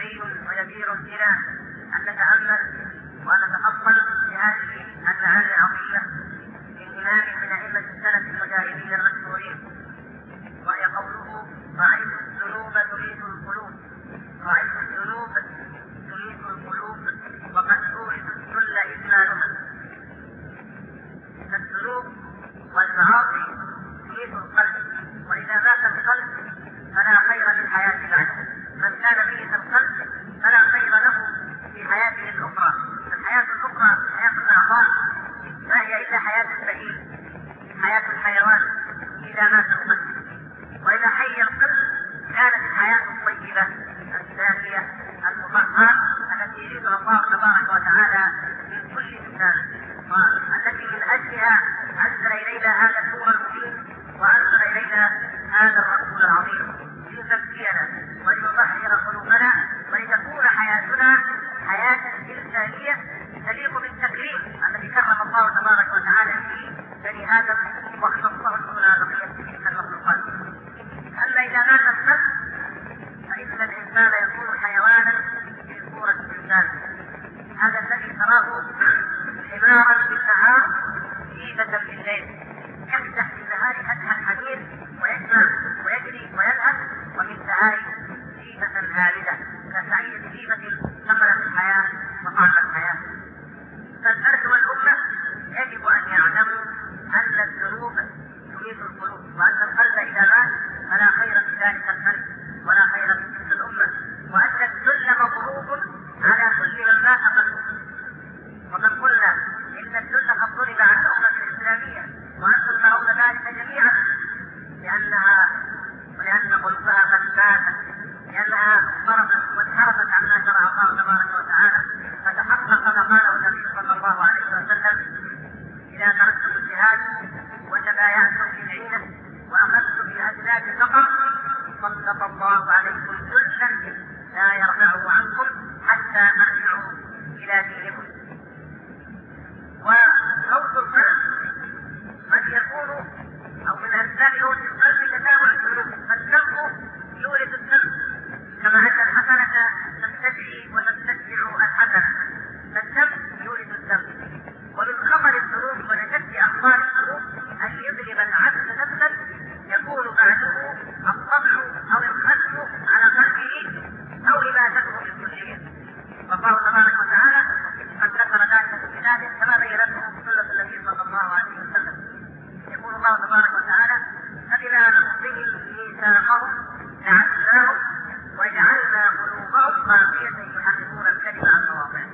دليل ويدير بنا أن نتأمل ونتفضل بهذه المعاني العظيمة من إمام من أئمة السلف المجاهدين المشهورين، وهي قوله: رأيت الذنوب تميت القلوب، رأيت الذنوب تميت القلوب وقد أورث الذل إجمالها. الذنوب والمعاصي تميت القلب، وإذا مات القلب فلا خير في الحياة بعده. من كان ميت القلب فلا خير له في حياته الأخرى. الحياة الأخرى حياة الأعضاء ما هي إلا حياة البهيم، حياة الحيوان إذا مات القلب. وإذا حي القلب كانت الحياة الطيبة الزاكية المطهرة التي يريدها الله تبارك وتعالى من كل إنسان، والتي من أجلها أنزل إلينا هذا النور المبين وأنزل إلينا هذا الرسول العظيم ليزكينا وليطهر قلوبنا ولتكون حياتنا حياة إنسانية تليق بالتكريم الذي كرم الله تبارك وتعالى به بني آدم واختصه دون بقية المخلوقات. أما إذا مات القلب فإن الإنسان يكون حيوانا في صورة الإنسان، هذا الذي تراه حمارا بالنهار جيفة بالليل، يفتح في النهار فتحا الحديد ويجمع ويجري ويلهث، وفي النهار جيفة هالدة كسعيد جيفة ثمرة الحياة وطعم الحياة. فالفرد والأمة يجب أن يعلموا أن الذنوب تميت القلوب، وأن القلب إذا مات فلا خير في ذلك الفرد ولا خير في تلك الأمة، وأن الذل مضروب على كل من مات قلبه. وقد قلنا إن الذل قد ضرب على الأمة الإسلامية وأنتم ترون ذلك جميعا، ولأن قلوبها قد ماتت، لأنها ضربت وانحرفت عما شرع الله تبارك وتعالى. فتحقق ما قاله النبي صلى الله عليه وسلم: إذا تركتم الجهاد وتبايعتم في العينة وأخذتم بأجناد البقر سلط الله عليكم ذلا لا يرفعه عنكم حتى ترجعوا إلى دينكم. وموت القلب قد يكون أو من أسباب موت القلب تتابع الذنوب، فالذنب يورث الذنب كما أن الحسنة تستدعي وتستدفع الحسنة، فالذنب يورث الذنب. ومن خطر الذنوب ونشد أخطار الذنوب أن يظلم العبد نفسا يكون بعده الطبع أو الخلق على قلبه أو إماتته بالكلية. والله تبارك وتعالى قد ذكر ذلك في كتابه كما بينته سنة النبي صلى الله عليه وسلم. يقول الله تبارك وتعالى: فبما نقضهم ميثاقهم لعناهم وجعلنا قلوبهم قاسية يحرفون الكلم عن مواضعه.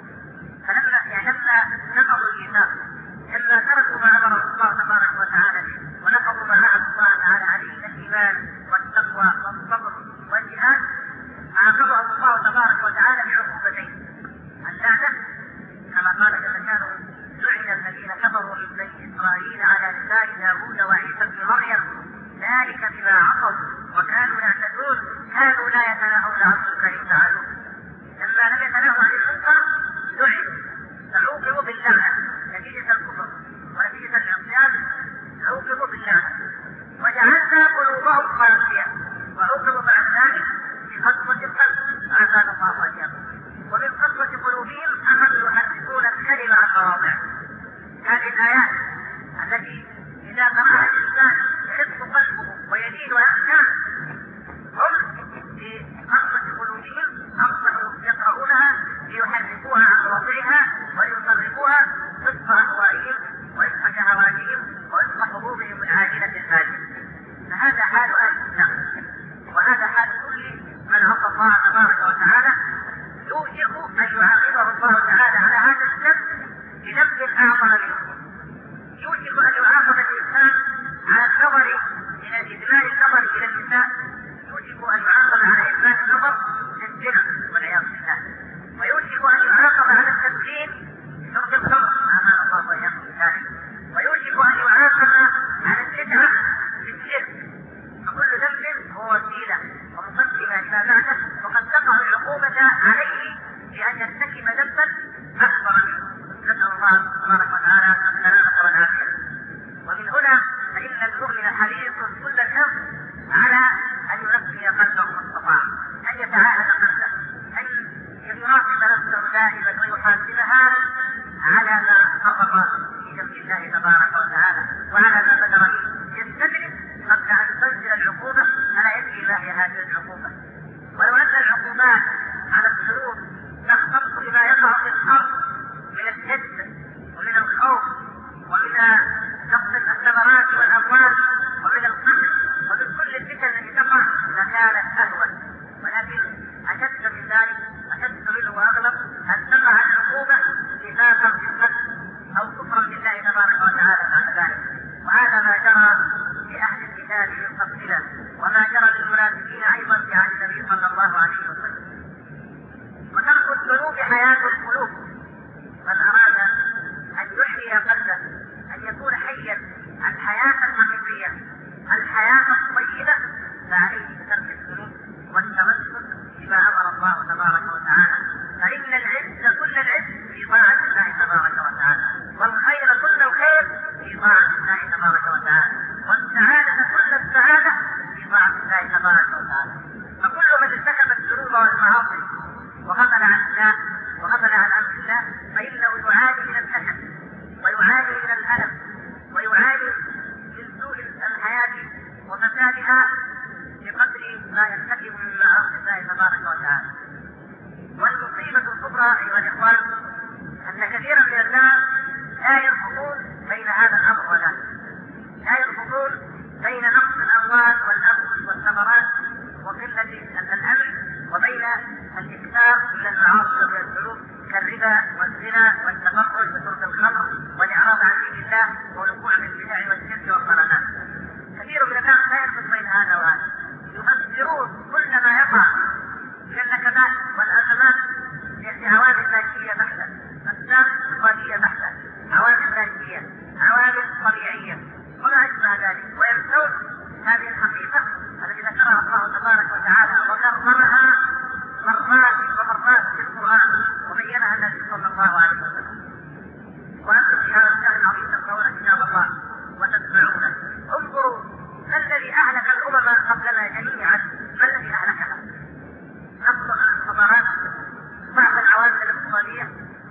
فلما نقضوا الميثاق، لما تركوا ما امر الله تبارك وتعالى به ونقضوا ما نهى الله تعالى عليه من الايمان والتقوى والصبر والجهاد، عاقبهم الله تبارك وتعالى بعقوبتين: اللعنة كما قال جل شانه: لعن الذين كفروا من بني اسرائيل على لسان داوود وعيسى بن مريم ذلك بما عصوا وكانوا يعتدون كانوا لا يتناهون عن منكر فعلوه. لما لم يتناهوا عن المنكر لعنوا فعوقبوا باللعنة نتيجة الكفر ونتيجة العصيان، عوقبوا باللعنة. وجعلنا قلوبهم قاسية، وعوقبوا بعد ذلك بقسوة القلب فأزال الله أيامهم. ومن قسوة قلوبهم أخذوا يحرفون الكلمة عن مواضعه. هذه الآيات التي إذا قرأها الإنسان يحس قلبه ويزيد ويخشى، هم في قسوة قلوبهم أصبحوا يقرؤونها ليحرفوها عن مواضعها ويصرفوها وفق أهوائهم وفق شهواتهم وفق حظوظهم العاجلة الفاجرة. فهذا حال أهل الإسلام، وهذا حال كل من عصى الله تبارك وتعالى. يوشك أن يعاقبه الله تعالى على هذا الذنب بذنب أعظم منه. يوشك أن يعاقب الإنسان على النظر إلى إدمان النظر إلى النساء، يوشك أن يعاقب على إدمان النظر للزنا والعياذ بالله، ويوشك أن يعاقب على التدخين بشرب الخمر أمام الله والعياذ بالله، ويوشك أن يعاقب على البدعة بالشرك. فكل ذنب هو وسيلة ومقدمة إلى بعده، وقد تقع العقوبة عليه بأن يرتكب ذنبا أكبر منه. نسأل الله تبارك وتعالى السلامة والعافية. ومن هنا فإن المؤمن حريص كل الحرص على أن ينقي قلبه ما استطاع، أن يتعاهد قلبه، أن دائما ويحاسبها على ما فرط في جنب الله تبارك وتعالى وعلى ما بدر به، يستدرك قبل ان تنزل العقوبه الا يدري ما هي هذه العقوبه. ولو ان العقوبات على الذنوب تختص بما يقع في الارض من الجد ومن الخوف ومن نقص الثمرات والاموال ومن القتل ومن كل الفتن التي تقع لكانت اهون، ولكن اشد من ذلك، اشد منه واغلب ان تقع العقوبه نفاقا في القتل او كفرا بالله تبارك وتعالى بعد ذلك. وهذا ما جرى لاهل الكتاب من قبلنا وما جرى للمنافقين ايضا في عهد النبي صلى الله عليه وسلم. وترك الذنوب حياه القلوب، من اراد ان يحيي قلبه ان يكون حيا الحياه الحقيقيه الحياه الطيبه فعليه بترك الذنوب والتمسك بما امر الله تبارك وتعالى، فان العز كل العز في طاعه الله تبارك وتعالى، والخير كل الخير في طاعه الله تبارك وتعالى، والسعاده كل السعاده في طاعه الله تبارك وتعالى. فكل من ارتكب الذنوب والمعاصي وغفل عن الله وغفل عن امر الله فانه يعاني من الكسل ويعاني من الالم ويعاني من سوء الحياه وفسادها بقدر ما يرتكب من معاصي الله تبارك وتعالى. والمصيبه الكبرى ايها الاخوان ان كثيرا من الناس لا يربطون بين هذا الامر وذاك، لا يربطون بين نقص الاموال والانفس والثمرات وقله الامن وبين الاكثار من المعاصي ومن الذنوب كالربا والزنا والتبرج وشرب الخمر والاعراض عن دين الله والوقوع في البدع والشرك والضلالات. كثير من الناس لا يربط بين هذا وهذا، يفسرون كل ما يقع من النكبات والازمات بعوامل ماديه بحته، اسباب اقتصاديه بحته، عوامل ماديه، عوامل طبيعيه وما اشبه ذلك، وينسون هذه الحقيقه التي ذكرها الله تبارك وتعالى وكررها مرات ومرات في القران وبينها النبي صلى الله عليه وسلم. وانتم في هذا الشهر العظيم تقرؤون كتاب الله وتتبعونه. انظروا ما الذي اهلك الامم قبلنا جميعا، ما الذي اهلكها؟ نقص الحضارات، ضعف العوامل الاقتصاديه،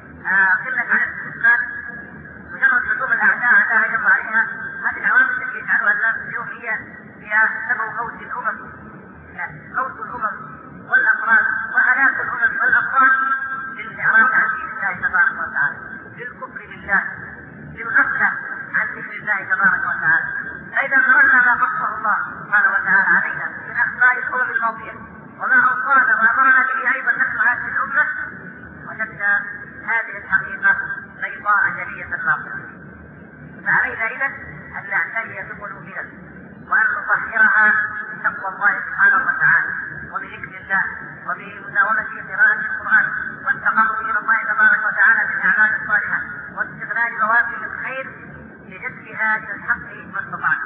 قله عدد السكان، مجرد لزوم الاعداء لا يقع عليها. هذه العوامل التي يجعلها الناس اليوم هي سبب موت الامم، موت الامم والافراد وهلاك الامم والافراد للاعراض عن دين الله تبارك وتعالى، للكفر بالله، للغفله عن ذكر الله تبارك وتعالى. فاذا قرأنا ما فصل الله سبحانه وتعالى علينا من اخطاء الامم الماضيه وما اوصانا وامرنا به ايضا نحن هذه الامه، وجدنا هذه الحقيقه بيضاء جليه باطنه. فعلينا اذا ان نعتني بقلوبنا وان نطهرها بتقوى الله سبحانه وتعالى وبذكر الله وبمداومه قراءه القران والتقرب الى الله تبارك وتعالى بالاعمال الصالحه واستغلال بوابل الخير لجذبها الى الحق ما استطعنا.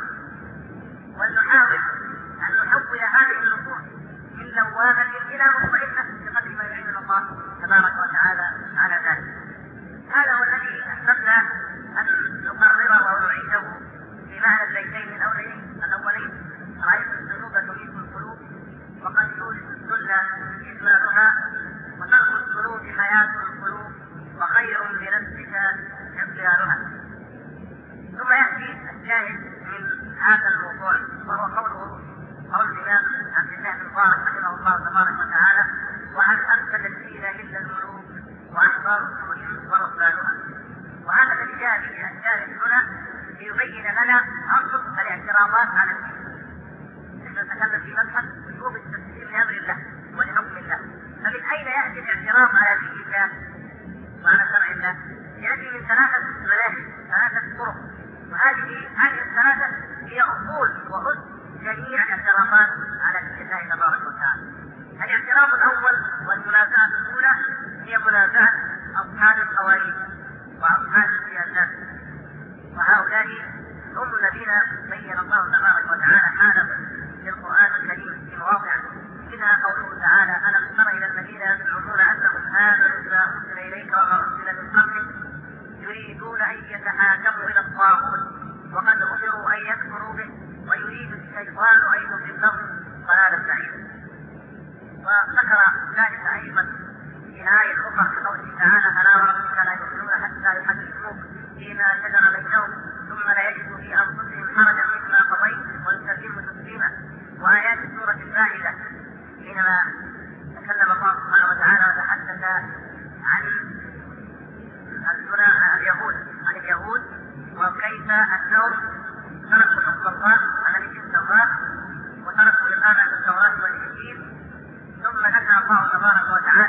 ولنحاول ان نحول هذه النفوس من لوامه الى مطمئنه بقدر ما يعين الله تبارك وتعالى على ذلك. هذا هو الذي احببنا ان نقرره او نعيده في معنى البيتين الاولين. رايت الذنوب تميت القلوب وقد يورث الذل اثمارها، وترك الذنوب حياه القلوب وخير لنفسك اختيارها. ثم ياتي الشاهد من هذا الموضوع وهو قول الامام عبد الله بن مبارك رحمه الله تبارك وتعالى: وهل افسد الدين الا الملوك واحبار الرسل ورهبانها. وهذا الذي جاء به الشاهد هنا ليبين لنا اصل الاعتراضات على الدين. نحن نتكلم في مبحث وجوب التسليم لامر الله ولحكم الله، فمن اين ياتي الاعتراض على دين الله وعلى شرع الله؟ ياتي من ثلاثه مناهج، ثلاثه طرق، وهذه الثلاثه هي اصول وأس جميع الاعتراضات على دين الله تبارك وتعالى. الاعتراض الاول والمنازعه الاولى هي منازعه اصحاب القوانين واصحاب السياسات، وهؤلاء هم الذين بين الله تبارك وتعالى حالهم في القران الكريم في مواضع منها قوله تعالى: الم تر الى الذين يزعمون انهم امنوا بما انزل اليك وما انزل من قبلك يريدون ان يتحاكموا الى الطاغوت وقد امروا ان يكفروا به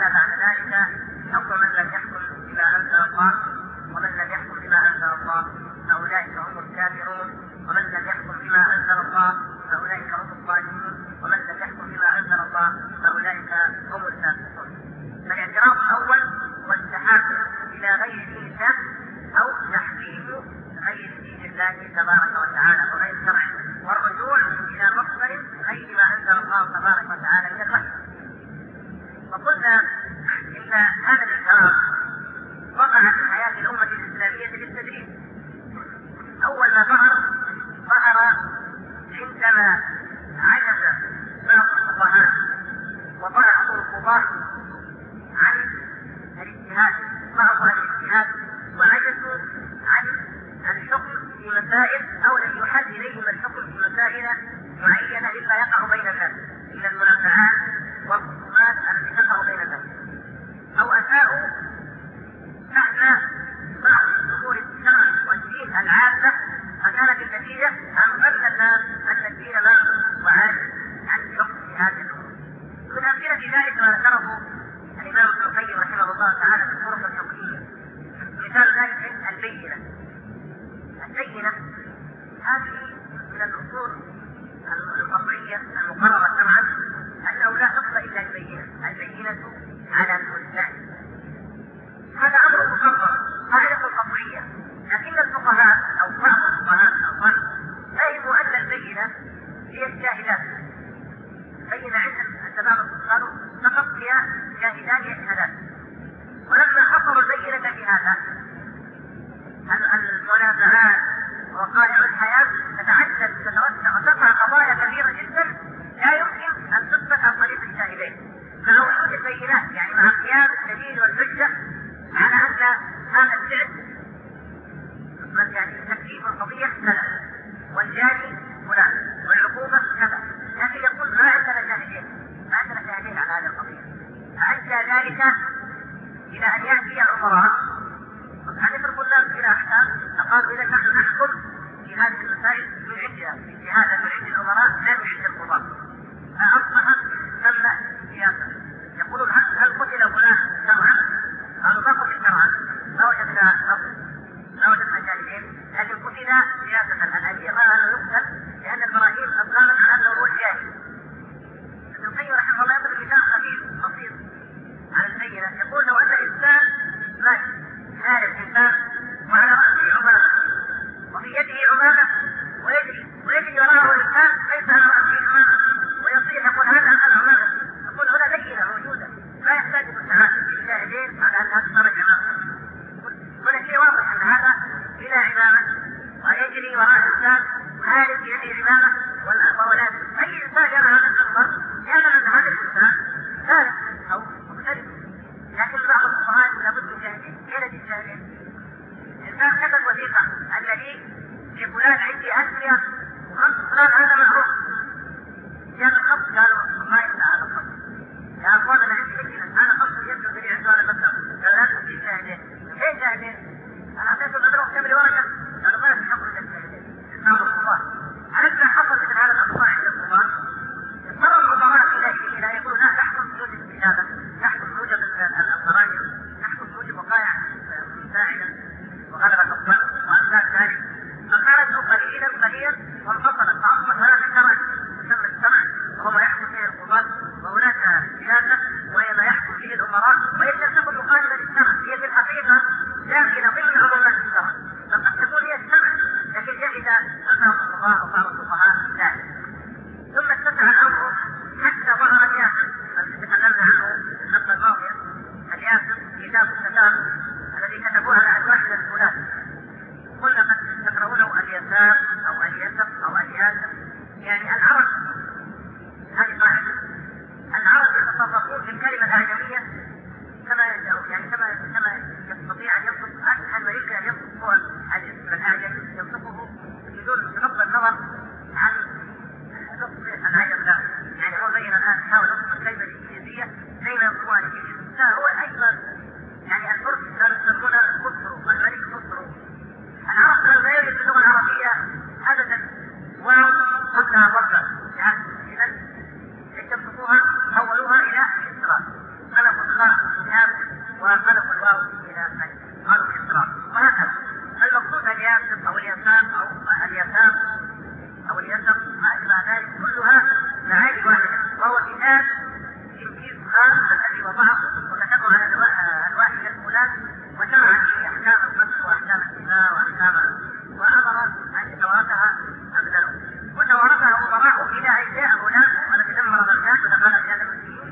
تعالى بعد ذلك: حكم من لم يحكم بما انزل الله ومن لم يحكم بما انزل الله فاولئك هم الكافرون، ومن لم يحكم بما انزل الله فاولئك هم الظالمون، ومن لم يحكم بما انزل الله فاولئك هم الفاسقون. فالاعتراف الاول هو التحاكم الى غير دين الله او تحكيم غير دين الله تبارك وتعالى وغير شرعه، والرجوع الى مصدر غير ما انزل الله تبارك وتعالى من الوحي. وقلنا ان هذا الانحراف وقع في حياه الامه الاسلاميه بالتدريج. اول ما ظهر عندما عجز بعض الفقهاء وبعض القضاة عن الاجتهاد، وعجزوا عن الحكم في مسائل او ان يحل اليهم الحكم في مسائل معينه مما يقع بين الناس من المنازعات والخصومات التي تقع بين الناس، او اساءوا فهم بعض امور الشرع والدين العامه، فكانت النتيجه ان ظن الناس ان الدين ناقص وعاجز عن الحكم في هذه الامور. من امثله ذلك ما ذكره الامام ابن القيم رحمه الله تعالى في الطرق الحكميه. مثال ذلك البينه هذه من الاصول القطعيه المقرره شرعا انه لا حكم الا البينه على المدعي. هذا امر مقرر قاعده قطعيه، لكن الفقهاء او بعض الفقهاء فهموا ان البينه هي الشاهدات. بين عند التبادل قالوا فقط هي شاهدان يشهدان، ولما حصروا البينه في هذا المنازعات ووقائع الحياه تتعدد تتوسع وتقع قضايا كثيره جدا لا يمكن ان تثبت عن طريق الشاهدين مع وجود البينات، يعني مع قيام الدليل والحجه على ان هذا الفعل يعني تكليف القضيه كذا والجاني فلان والعقوبه كذا، لكن يقول ما عندنا شاهدين على هذه القضيه. فادى ذلك الى ان ياتي الامراء أن يتركوا الناس إلى أحكام، فقالوا إذا نحن نحكم في هذه المسائل من عندنا اجتهادا من عند الأمراء لا من عند القضاة، فأصبحت تم سياسة. يقولون هل قتل فلان شرعا؟ قالوا ما قتل شرعا، ما وجدنا شاهدين، لكن قتل سياسة. الأدلة ما أنه يقتل لأن البراهين قد قامت على أنه هو الجاهل. ابن القيم رحمه الله يضرب مثال خفيف بسيط على البينة، يقول لو أن إنسان مات هذا الإنسان وعلى رأسه عمامة وفي يده عمامة ويجري وراءه الإنسان ليس على رأسه عمامة ويصيح يقول هذا العمامة، يقول هنا بينة موجودة لا يحتاج الشاهدين على أنها تصرف عمامة. هنا شيء واضح أن هذا بلا عمامة ويجري وراء الإنسان وهذا في يده عمامة والأولاد. أي إنسان يرى هذا المنظر يعلم أن هذا الإنسان ثالث أو مختلف، لكن بعض الفقهاء لابد من شاهدين. الإنسان كتب وثيقة الذي لفلان عندي أسرية وخط فلان هذا معروف، جاء الخط قالوا ما يمنع هذا الخط يا أخوان أنا عندي مشكلة هذا خط يبدو في عنده هذا المكتب، قالوا لا تكفي شاهدين. ليه شاهدين؟ أنا أعطيته الأدرة واكتب لي ورقة، قالوا ما في حكم الشاهدين. إسلام القضاء أليس حصل مثل هذا الأخطاء عند القضاء؟ اضطر القضاء إلى يقولوا لا نحكم بوجود الاستجابة، نحكم بوجود الضرائب، نحكم بوجود وقائع مساعدة وغلبة الظن وأمثال ذلك، فخرجوا قليلا وانفصلت فأصبح هناك وقلبوا الواو إلى ألف، قالوا بالإضطراب. وهكذا المقصود الياسر أو اليسار أو اليسر ما أشبه ذلك كلها معاني واحدة، وهو كتاب تنكير الذي وضعه وكتبه على الواحدة الأولى وشرع فيه أحكام القتل وأحكام الزنا وأمر أن يتوارثها أبناؤه، وتوارثها وضعه إلى أجزاء هناك والتي دمر الناس ودخل في هذا المسلمين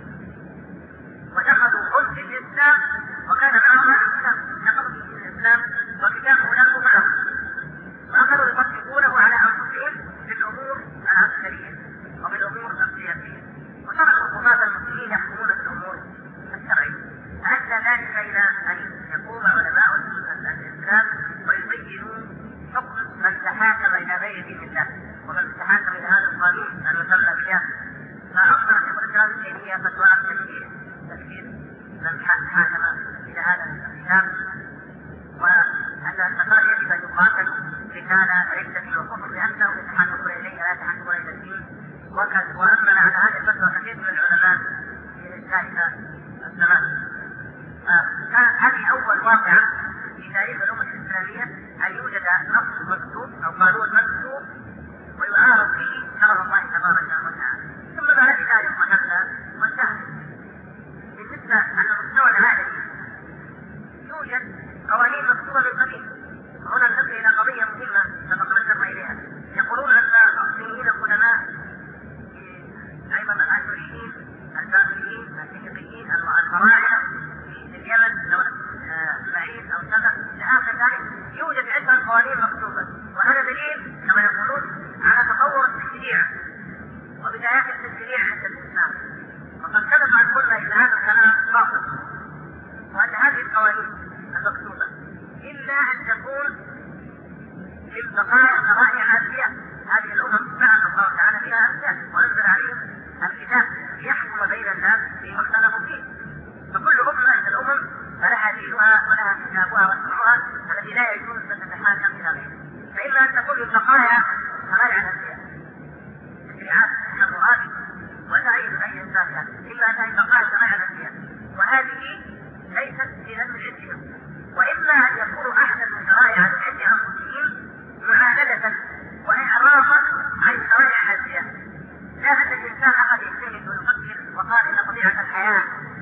ودخلوا هم في الإسلام، وكان معهم الإسلام دخلوا في الإسلام وكتابه له معهم، وأخذوا يطبقونه على أنفسهم بالأمور العسكرية وبالأمور السياسية، وتركوا قضاة المسلمين يحكمون بالأمور الشرعية. فأدى ذلك إلى أن يقوم علماء الإسلام ويبينوا حكم من تحاكم إلى غير دين الله ومن تحاكم إلى هذا القانون المسمى بالياسر. فأصبح شيخ الإسلام ابن تيمية فتوى تكفير من حاكم إلى هذا الإسلام، وأن التقال يجب أن يقاتل قتال عدة وكفر لأنه يتحاكمون إليه لا يتحاكمون إلى الدين. وأمن على هذه الفتوى كثير من العلماء في ذلك الزمان. كانت هذه أول واقعة في تاريخ الأمة الإسلامية أن يوجد نص مكتوب أو قانون مكتوب ويعارض فيه شرع الله تبارك وتعالى. ثم بعد ذلك مهمنا وانتهى. بالنسبة على المستوى العالمي يوجد قوانين مكتوبة من قبيل. هنا ننتقل إلى قضية مهمة سبقنا إليها. يقولون أن الصينيين القدماء أيضا الآشوريين البابليين الفينيقيين الفراعنة في اليمن دولة إسماعيل أو سبع إلى آخر ذلك يوجد عدة قوانين مكتوبة، وهذا دليل كما يقولون على تطور التشريع وبدايات التشريع عند الإسلام. وقد كذب عن كل إلى هذا الكلام باطل، وأن هذه القوانين المكتوبة إلا أن تكون من بقايا شرائع عادية هذه الأمم بعث الله تعالى فيها أنبياء ونزل عليهم الكتاب ليحكم بين الناس فيما اختلفوا فيه. فكل أمة من الأمم فلها دينها ولها كتابها واسمها الذي لا يجوز أن تتحاكم إلى غيره. فإما أن تكون من بقايا شرائع الأنبياء تشريعات تحررات ولا أي إنسان، إما أن تكون بقايا شرائع الأنبياء وهذه ليست دينا من عندهم، وإما أن يكونوا أحسن من شرائع عند أنفسهم معاندة وإعراضا عن شرائع الأنبياء. لا أن الإنسان أخذ يجتهد ويفكر وقال إن طبيعة الحياة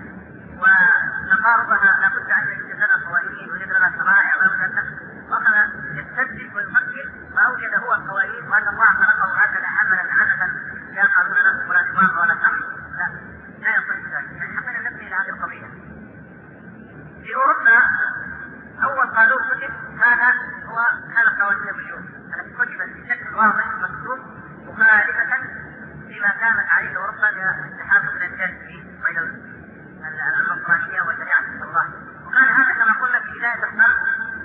ونقاربها لابد أن يوجد لنا قوانين ويوجد لنا شرائع وأخذ يستدرك ويفكر فأوجد هو القوانين وأن الله خلقه هكذا عملا لا قانون له ولا نظام ولا تحريم. لا يقول ذلك. يعني حتى ننبه إلى هذه القضية. في أوروبا أول قانون كتب كان قوانين البيوت التي كتبت بشكل واضح مكتوب مخالفة لما كانت عليه أوروبا للتحاكم إلى الجنسي بين النصرانية وشريعة الله. وكان هذا كما قلنا في بداية القرن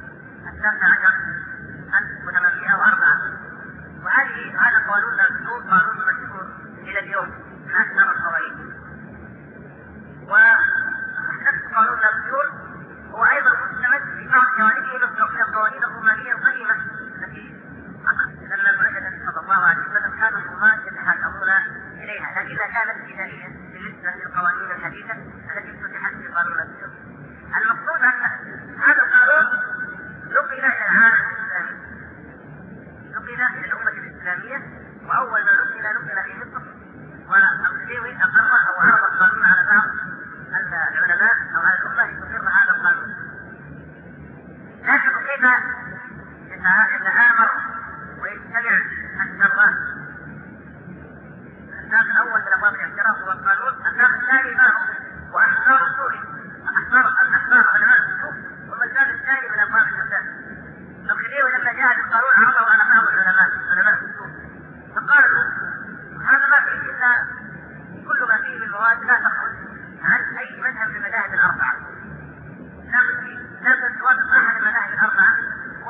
1804، وهذا قانون مكتوب قانون مشهور إلى اليوم من أكثر القوانين. ونفس قانون المكتوب هو أيضا مستمد في بعض جوانبه من القوانين الرومانية القديمة التي لما النبي صلى الله عليه وسلم كان الرومان يتحاكمون إليها، لكنها كانت بدائية بالنسبة للقوانين الحديثة التي فتحت في قانون المكتوب. المقصود أن هذا القانون نقل إلى العالم الإسلامي، نقل إلى الأمة الإسلامية، وأول ما نقل في مصر والخديوي أقر أو عرض القانون على بعض العلماء أو على الأمة لتقر هذا القانون. لاحظوا كيف يتآمر ويجتمع الشران. الأساس الأول من أبواب الاعتراف هو القانون، الأساس الثاني ما هو وأحكام السوري الأحبار علماء السوق، والمجال الثاني من أبواب الإسلام. الخديوي لما جاء القانون عرضه على بعض علماء السوق فقالوا هذا ما فيه إلا كل ما فيه من مواد لا تخرج عن أي مذهب من المذاهب الأربعة، لا توافق أحد المذاهب الأربعة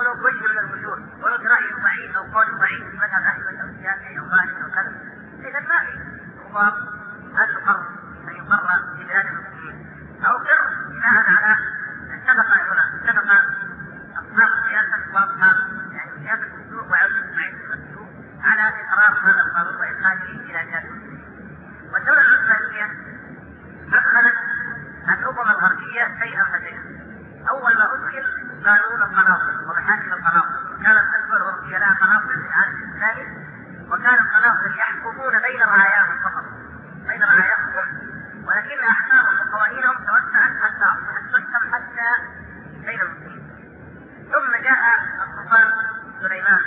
العربية شيئا فشيئا. أول ما أدخل قانون القناصل ومحاكم القناصل، كانت أكبر أوروبيا لها قناصل في العالم الإسلامي، وكان القناصل يحكمون بين رعاياهم فقط، بين رعاياهم، ولكن أحكامهم وقوانينهم توسعت حتى أصبحت تحكم حتى بين المسلمين. ثم جاء السلطان سليمان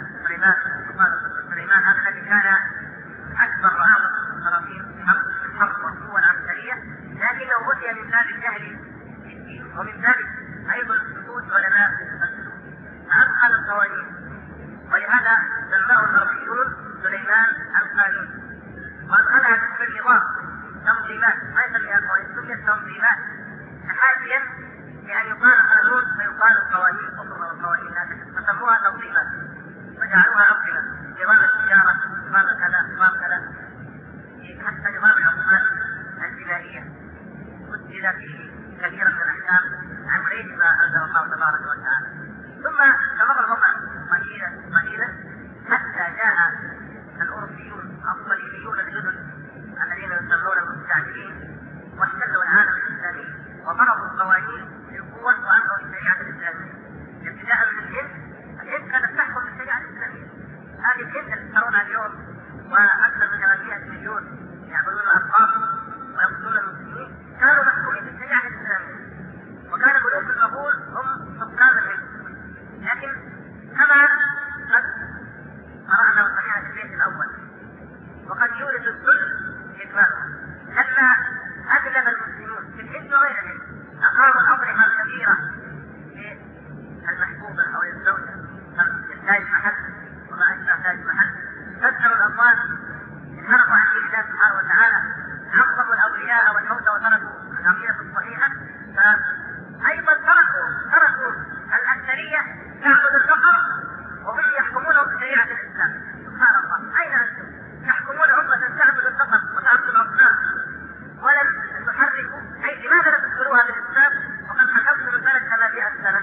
سليمان هذا الذي كان أكبر رعاة السلاطين في الحرب والقوة العسكرية، لكنه أتي من باب الجهل ومن باب أيضا سكوت علماء السلوك، فأدخل القوانين، ولهذا سماه الغربيون سليمان القانون، وأدخلها باسم النظام تنظيمات، ما يسميها قوانين، سميت تنظيمات تحاشيا لأن يقال قانون فيقال القوانين أخرى والقوانين هذه، فسموها تنظيمات وجعلوها أنظمة، نظام التجارة، نظام كذا، نظام كذا، حتى نظام العقوبات الجنائية سجل فيه كثيرا من الأحكام عن غير ما أنزل الله تبارك وتعالى. ثم استمر الوضع قليلا حتى جاء الأوروبيون الصليبيون الجدد الذين يسمون المستعمرين واحتلوا العالم الإسلامي وفرضوا القوانين بالقوة وأنهوا الشريعة الإسلامية. ابتداء من الهند كانت تحكم بالشريعة الإسلامية. هذه الهند التي ترونها اليوم وأكثر من 300 مليون يعبدون الأطفال ويقتلون المسلمين كانوا محكومين بالشريعة الإسلامية، وكان ملوك المغول هم حكام الهند. لكن كما قد قرأنا وسمعنا في البيت الأول، وقد يورث الذل إدمانه، لما أذلم المسلمون في الهند وغيرهم أقاموا الأطعمة الكبيرة للمحبوبة أو للزوجة تاج محل وما أشبه تاج محل، فسروا الأموال، انحرفوا عن دين الله سبحانه وتعالى، عظموا الأولياء والموتى وتركوا العقيدة الصحيحة، فأيضا تركوا الأكثرية تعبد الفقر وهم يحكمونه بشريعة الإسلام. سبحان الله، أين أنتم؟ يحكمون أمة تعبد الفقر وتعبد الأصنام ولم تحركوا، أي لماذا لا تدخلوها بالإسلام وقد حكمتم من سنة 800 سنة؟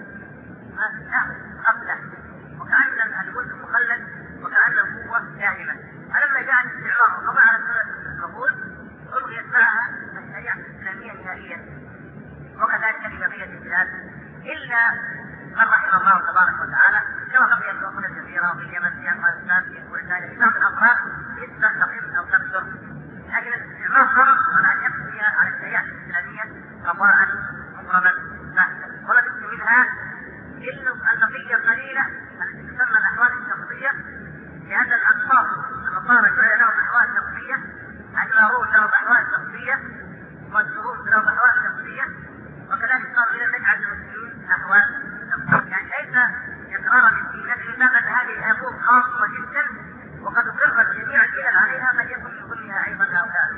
أبدا، وكأن الملك مخلد وكأن القوة جاهلة. فلما جاء الاستعمار وقضى على سنة القبول ألغيت معها الشريعة الإسلامية نهائيا، وكذلك بقية البلاد إلا من رحم الله تبارك وتعالى، كما بقيت الأمور الكثيرة وفي اليمن في أفغانستان في موريتانيا في بعض الأمراض تستقيم أو تكثر، لكن الاستعمار فرض على أن يبقي على الشريعة الإسلامية قضاء مفرما بحتا، ولا تبقي منها إلا البقية القليلة التي تسمى الأحوال الشخصية، لأن الأقطاب النصارى لهم أحوال شخصية، المارون لهم أحوال شخصية، والسرور لهم أحوال شخصية، وكذلك صار إلى تجعل المسلمين أحوال شخصية، يعني ليس إقرارا بالدين، لكن كانت هذه أمور خاصة جدا وقد أقرت جميع الدول عليها فليكن من ضمنها أيضا هؤلاء.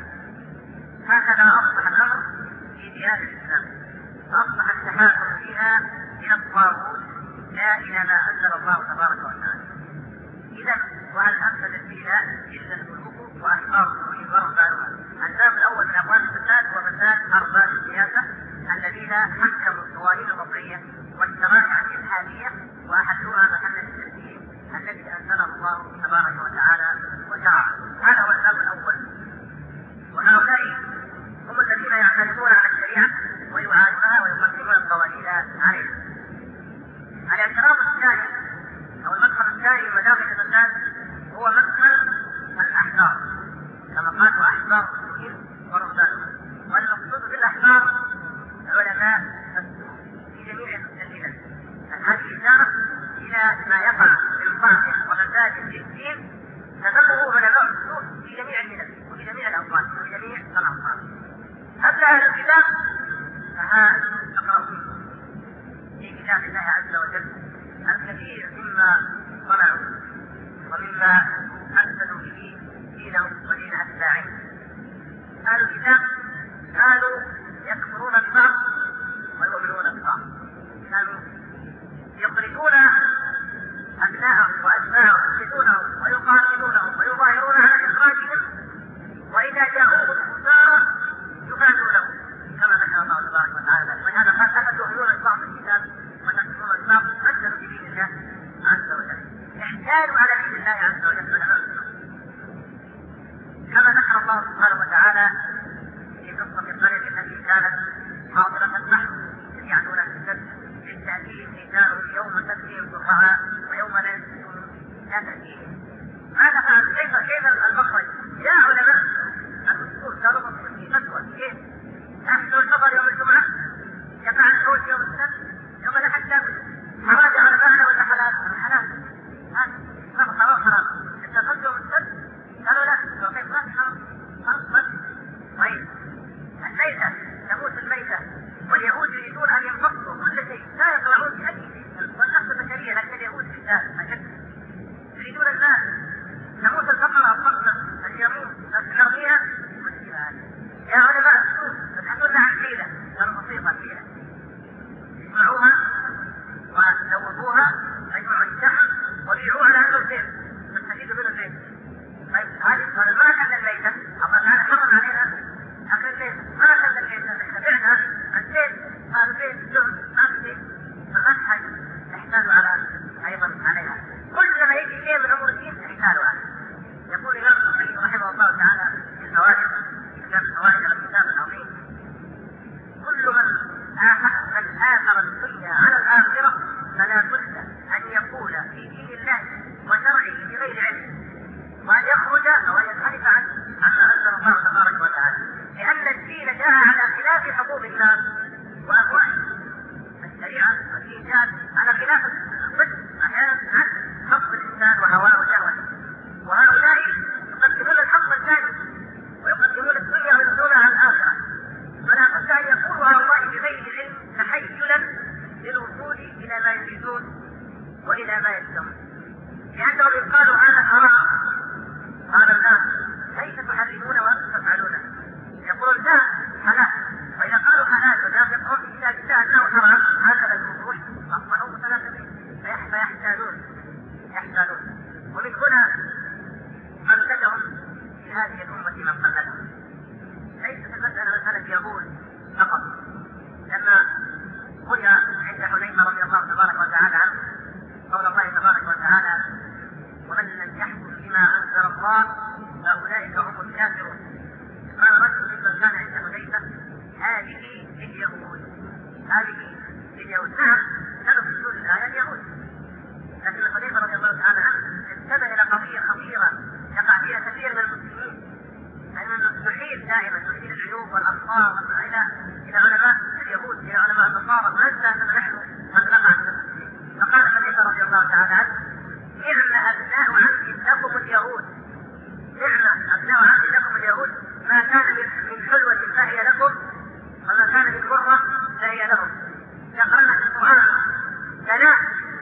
هكذا أصبح الأمر في ديار الإسلام، فأصبح التحاكم فيها إلى الطاغوت لا إلى ما أنزل الله تبارك وتعالى. إذا وهل أفسد فيها إلا الملوك وأحبار الملوك ورهبانها. الباب الأول من أبواب الفساد هو فساد أرباب السياسة الذين حكموا القوانين الوضعية والشرائع الإلحادية وأحلوها محل التسليم الذي أنزله الله تبارك وتعالى وشرعه. هذا هو الباب الأول، وهؤلاء هم الذين يعترضون على الشريعة ويعارضونها ويقدمون القوانين عليها. الاعتراض الثاني أو المدخل الثاني من مداخل الفساد هو مدخل الأحبار، كما قال وأحبار المسلمين ورهبانهم. والمقصود بالأحبار علماء السوء في جميع البلاد. هذه إشارة إلى ما يقع من باطل وفساد في الدين تسببه علماء السوء في جميع البلاد وفي جميع الأوقات وفي جميع الأمصار. أما أهل الكتاب فها أقرأوا في كتاب الله عز وجل الكثير مما صنعوا ومما أفسدوا به دينهم ودين أتباعهم. أهل الكتاب كانوا يكفرون ببعض ويؤمنون ببعض، كانوا يخرجون أبناءهم وأتباعهم يفسدونهم ويقاتلونهم ويظاهرون على إخراجهم، وإذا جاءوهم كفارا يقاتلوا لهم كما ذكر الله تبارك وتعالى. ولهذا قال أفتؤمنون ببعض الكتاب وتكفرون ببعض، فاسدوا في دين الله عز وجل، احتالوا على دين الله عز وجل السفر يوم الجمعة، جماعة الحوت يوم السبت، يوم الأحد تاكل. حرام على بالنا ولا حلال؟ حلال. حرام حرام. إذا صدق يوم السبت قالوا لا، لو كيف ما حرام. طيب الميتة، تموت الميتة، واليهود يريدون أن ينفصلوا كل شيء، لا يقرؤون بأي شيء، والنفس البشرية لكن اليهود بالذات أشد يريدون المال. تموت البقرة الضخمة، اليموت، الحرمية، يا علماء السوق تبحثون عن حيلة، المصيبة فيها يجمعوها ويذوبوها، يجمعوا الشحم ويبيعوها على هذا الزيت، تستفيدوا منه الزيت. طيب هذا ما أكل الميتة، الله تعالى حرم علينا أكل الميتة، ما أكل الميتة، بعنا الزيت، هذا الزيت جرم ما في زيت، فما حاجة يحتاج على أيضا عليها. كل ما يجي شيء من أمور الدين يحتاج عليه. يقول الإمام الشافعي رحمه الله تعالى في الفوائد، فوائد الكتاب العظيم: كل من آثر الدنيا على الآخرة فلا بد أن يقول في دين الله وشرعه بغير علم، وأن يخرج أو أن ينحرف عما أنزل الله تبارك وتعالى، لأن الدين جاء على خلاف حقوق الناس وأهوائهم. الشريعة والدين جاء على خلاف الصدق أحيانا عن حق الإنسان وهواه وشهوته، وهؤلاء يقدمون الحق الثاني ويقدمون الدنيا وينسونها عن الآخرة. فلا بد أن يكون هؤلاء بغير علم تحيلا للوصول إلى ما يريدون وإلى ما يشتهون، لأنهم إن قالوا هذا حرام قال الناس ليس تحرمون وأنتم تفعلونه، يقولون لا حلال، وإذا قالوا حلال والناس يقولون في كتاب الله أنه حرام، هكذا الوصول أصبحوا متناسبين فيحتاجون. ومن هنا قلدهم في هذه الأمة من قلدهم. ليست المسألة مسألة يهود فقط، لما قل عند حذيفة رضي الله تبارك وتعالى عنه قول الله تبارك وتعالى: ومن لم يحكم بما أنزل الله فأولئك هم الكافرون. قال رجل ممن كان عند حذيفة: هذه اليهود. نعم كانوا في نزول الآية اليهود، لكن حذيفة رضي الله تعالى عنه انتبه إلى قضية خطيرة يقع فيها كثير من المسلمين، لأن نحيل دائما نحيل العيوب والأخطاء إلى علماء اليهود، إلى علماء النصارى، وننسى أن نحن من نقع في المسلمين. فقال حذيفة رضي الله تعالى عنه: نعم أبناء عمي لكم اليهود، نعم أبناء عمي لكم اليهود، ما كان من حلوة فهي لكم، وما كان من مرة فهي لهم. يقرأنا في القرآن ثناء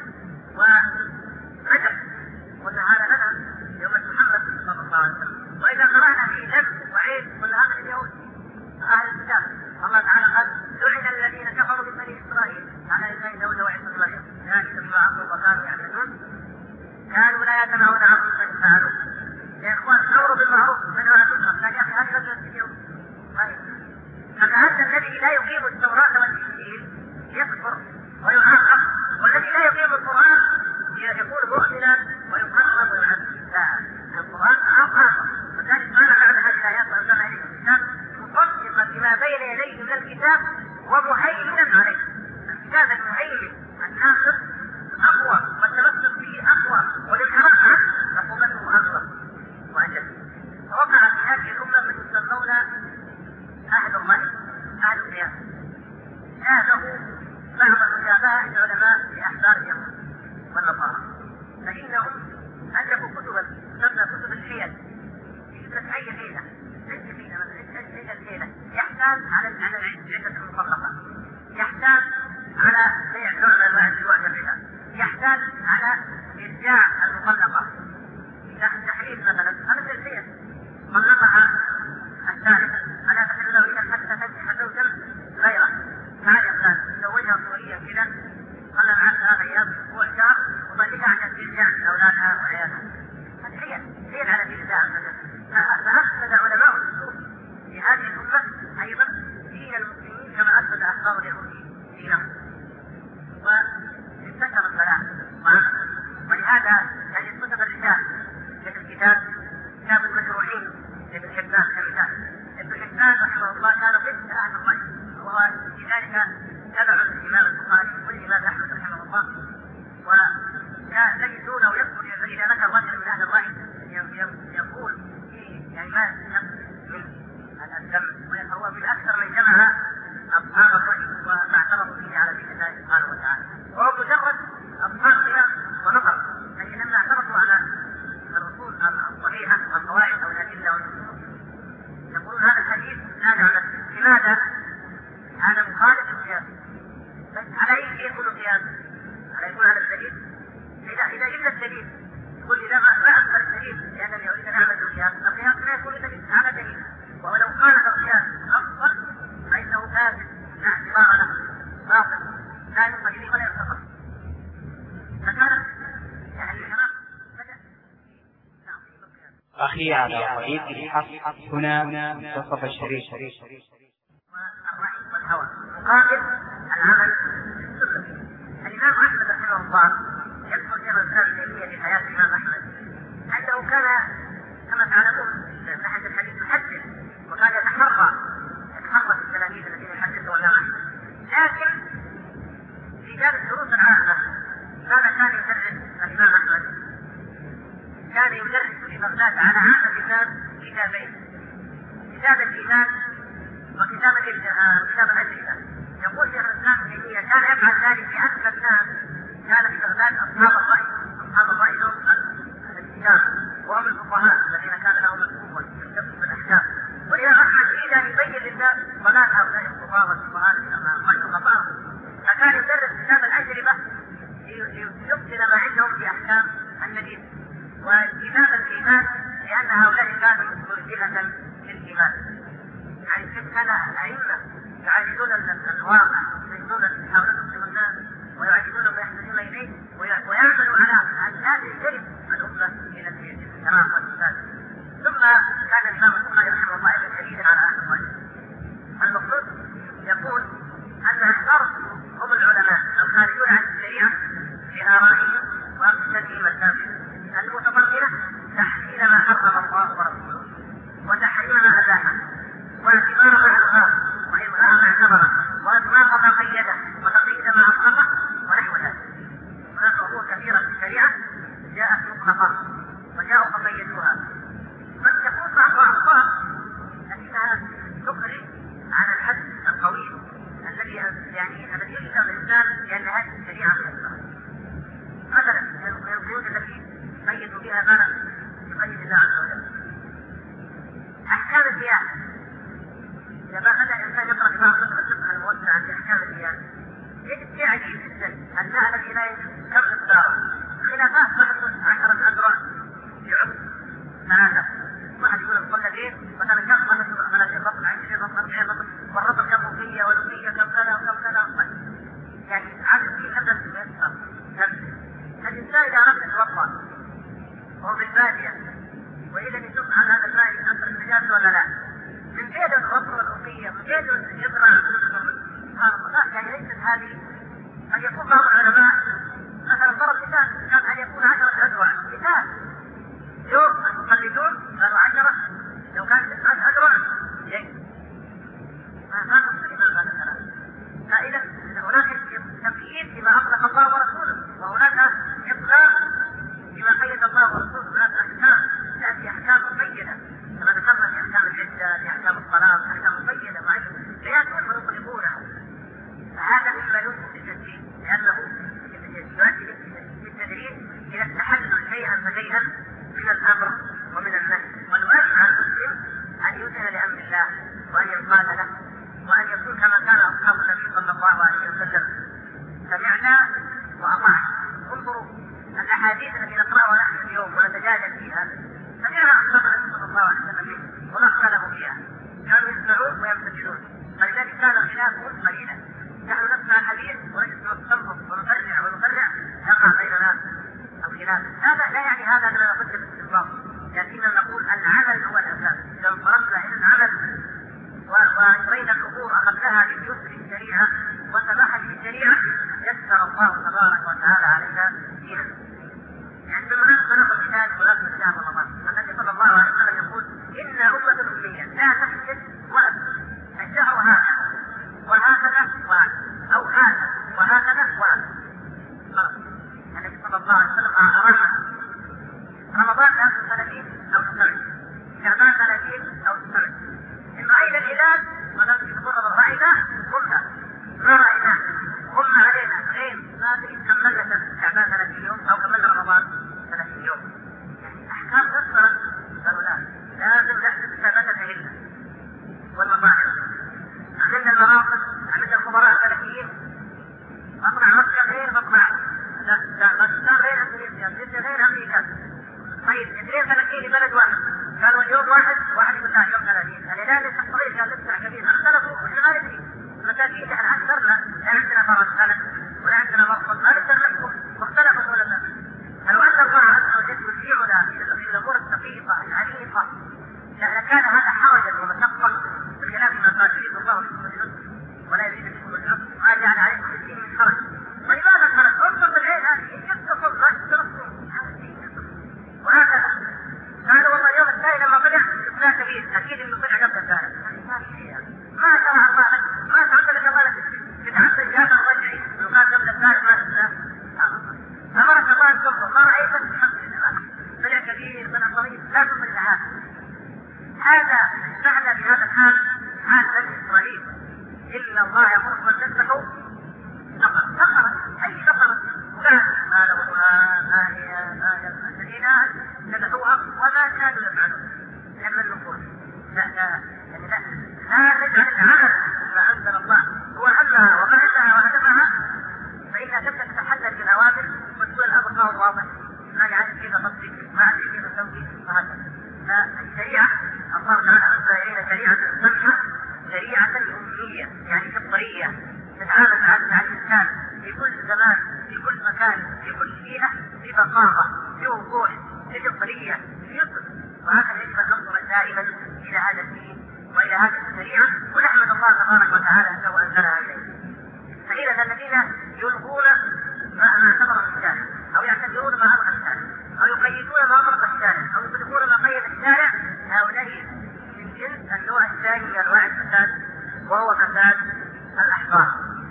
ومدح، قلنا هذا لنا يوم محمد صلى الله عليه وسلم. وإذا قرأنا في ذنب وعيد قلنا هذا اليهود أهل الكتاب. الله تعالى قال: لعن الذين كفروا من بني إسرائيل على لسان داود وعيسى بن مريم ذلك بما عصوا وكانوا يعتدون كانوا لا يتناهون عن منكر فعلوه. يا إخوان أمروا بالمعروف ونهوا عن المنكر، قال يا أخي هذه مسألة اليهود. فهذا الذي لا يقيم التوراة والإنجيل يكفر ويعاقب، والذي لا يقيم القرآن يكون مؤمنا ويقرب ويعذب. لا، القرآن عاقب، وذلك قال بعد هذه الآيات: وأنزلنا إليكم الكتاب مصدقا بما بين يديه من الكتاب ومهيمنا عليه. الكتاب المهيمن الناصر أقوى، والتمسك به أقوى، والانحراف عنه عقوبته أكبر وأجل. ووقع في هذه الأمة من يسمون أهل الرأي، أهل القياس. هذا بعض الكتاباء العلماء لأحبار اليهود والنصارى، فإنهم ألفوا كتبا تسمى كتب الحيل، يجب أي حيلة، مثل الحيلة يحتاج على العدة المطلقة، يحتاج على بيع نوع من أنواع الجوع والربا، يحتاج على إرجاع المطلقة، تحريف مثلا، هذا الحيل طلقها الثالثة فلا تحل له إلا حتى تنكح زوجا غيره. هذا الإنسان تزوجها صوريا كذا، قال معها 3 أيام أسبوع شهر، وطلقها عشان ترجع لأولادها وعيالها. هذه هي على دين الله. فأفسد علماء السوء في هذه الأمة أيضا دين المسلمين كما أفسد أحبار اليهود دينهم، وانتشر البلاء. ولهذا يعني كتب الرجال مثل كتاب المشروعين لابن حبان كمثال. ابن حبان رحمه الله كان ضد أهل الرأي، وهو لذلك تبع الإمام البخاري والإمام أحمد رحمه الله، ويجدون ويذكر إذا ذكر رجل من أهل الرأي يقول فيه يعني ما من الدم، وهو من أكثر من جمع هذا مخالف القياس. بس على اي يكون القياس؟ على يكون هذا الدليل؟ اذا جبنا الدليل يقول لي لا اقبل الدليل لانني اريد ان اعمل بالقياس، القياس لا يكون دليل على دليل، ولو كان القياس افضل فانه فاسد لا اعتبار له، باطل لا يقبل به ولا يعتبر. فكان يعني الكلام بدا تعطيل القياس. أخي على طريق الحق هنا منتصف الشريف. والرأي والهوى مقابل العمل السنة. الإمام أحمد رحمه الله يذكر في الإسلام التيمية في حياة الإمام أحمد أنه كان كما تعلمون من ناحية الحديث يحدث، وكان يتحرى التلاميذ الذين يحدثون الإمام أحمد، لكن في باب الدروس العامة كان يدرس الإمام أحمد، كان يدرس في بغداد على عامة الناس كتابين، كتاب الإيمان وكتاب الأجهزة. يقول شيخ الإسلام ابن تيمية كان يفعل ذلك لأن الناس كان في بغداد أصحاب الرأي الاتجاه، وهم الفقهاء الذين كان لهم القوة في الأحكام. والإمام أحمد إذا يبين للناس ضلال هؤلاء القضاة والفقهاء والخطأ، فكان يدرس كتاب الأجربة ليبطل ما عندهم في أحكام النبي، وكتاب الإيمان لأن هؤلاء كانوا مرجئة للإيمان. يعني كيف كان الأئمة يعالجون الواقع، يحاولون يصلحون الناس ويعالجون ما يحتاجون إليه، ويعملوا على أن لا تجترب الأمة إلى الكلام والفساد. ثم كان الإمام البخاري رحمه الله أيضا شديدا على هذا الرأي. المقصود يقول أن الشرط هم العلماء الخارجون عن الشريعة بآرائهم وأقسامهم الثابتة المتضمنة تحليل ما حرم الله ورسوله وتحريم ما أباحه واعتبار ما ألغاه وإلغاء ما اعتبره وإطلاق ما قيده وتقييد ما أطلقه ونحو ذلك. هناك أمور كثيرة في الشريعة جاءت مطلقة وجاءوا فقيدوها، قد تكون بعض أخطاء لكنها تخرج عن الحد القوي الذي يجب الإنسان لأن هذه الشريعة مثلا من القيود التي قيدوا بها ما يقيد الله عز وجل أحكام الديانة. إذا ما بدأ الإنسان يقرأ في بعض الفقه الموسع عن أحكام الديانة يجد شيء عجيب جدا أن الذي لا كم إصداره خلافات تحدث 10 أذرع يعد 3 واحد يقول المقلدين مثلا كم 30 بطل 20 بطل 40 بطل والرطل كم وفية والوفية كم كذا وكم كذا، يعني عدد في حدث يسأل الإنسان إذا أردت يتوضأ وهو بالبادية وإذا يشوف عن هذا الماء يأثر النجاسة ولا لا، من كيد الرطل والوفية من كيد يزرع يعني ليست هذه. أن يكون بعض العلماء مثلا ضرب مثال كان أن يكون 10 أذرع مثال يوم المقلدون قالوا 10 لو كان 9 أذرع ما نصل إمام هذا الكلام. فإذا هناك تقييد بما أطلق الله ورسوله وهناك إطلاق بما قيد الله ورسوله. هناك أحكام تأتي أحكام مقيدة كما ذكرنا في أحكام العدة في أحكام الطلاق أحكام مقيدة معينة لا يكون يطلقونها، فهذا مما يوجد في التدريب لأنه يؤدي بالتدريب إلى التحلل شيئا فشيئا من الأمر ومن النهي. والواجب على المسلم أن يؤذن لأمر الله وأن ينقاد له وأن يكون كما كان أصحاب النبي صلى الله عليه وسلم سمعنا وأطعنا. انظروا الأحاديث التي نقرأها نحن اليوم ونتجادل فيها سمعنا أصحاب النبي صلى الله عليه وسلم ولا اختلفوا فيها، كانوا يسمعون ويمتثلون، فلذلك كان خلافهم قليلا. نحن نسمع الحديث ونجد نتصرف ونفرع يقع بيننا الخلاف. هذا لا يعني هذا أننا نقول بالاستنباط، لكننا نقول العمل هو الأساس. إذا انطلقنا إلى العمل وبين الأمور أخذناها باليسر الشريعة وسماحة الشريعة يسر الله تبارك وتعالى علينا فيها. يعني بالمناسبة نأخذ مثال مناسبة شهر رمضان. النبي صلى الله عليه وسلم يقول إن أمة أمية لا تحدث وأبدا الشهر هذا وهكذا أو هذا وهكذا وهذا. النبي صلى الله عليه وسلم أرانا رمضان 30 أو 70 شعبان 30 أو 70 إن رأينا الهلال ولم يضر بالرأينا قلنا ما رأينا قلنا علينا غير ما تخرج وتذبح بقرة أي بقرة وقعت ما لونها ما هي الذين ذبحوها وما كانوا يفعلون من النفوس. لا يعني لا تجعل العمل ما أنزل الله هو حلها وبعثها وهدفها، فإنها تبدأ تتحلل بالأوامر وتقول الأمر ما هو واضح، ما يعني كيف تصدق، ما يعني كيف تسوي، وهكذا. فالشريعة الله تعالى أنزل إلينا شريعة سمحة، شريعة أمية يعني فطرية تتعامل مع الإنسان في كل زمان في كل مكان في كل بيئة ببساطة بوضوح بفطرية بيسر. وهكذا يجب أن ننظر دائما إلى هذا الدين وإلى هذه الشريعة ونحمد الله تبارك وتعالى أنه أنزلها إلينا. فإذا الذين يلغون ما اعتبر الشارع أو يعتبرون ما أمر الشارع أو يقيدون ما أمر الشارع أو يطلقون ما قيد الشارع، هؤلاء من جنس النوع الثاني من أنواع الفساد وهو فساد الأحبار.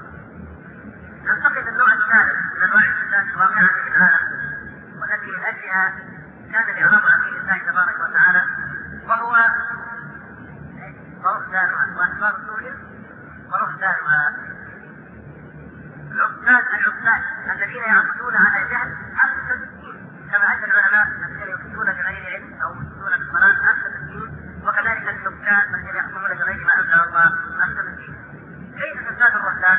ننتقل النوع الثالث من أنواع الفساد الواقعة في العالم والتي من أجلها كان الإعراب عن دين الله تبارك وتعالى، وهو رهبانها وأحبار سوريا ورهبانها. العباد الذين يعبدون على جهل عبد الدين، كما أن العلماء الذين يفتون بغير علم أو يفتون بالصلاة عبد الدين، وكذلك الحكام الذين يحكمون بغير ما أنزل الله عبد الدين. كيف فساد الرهبان؟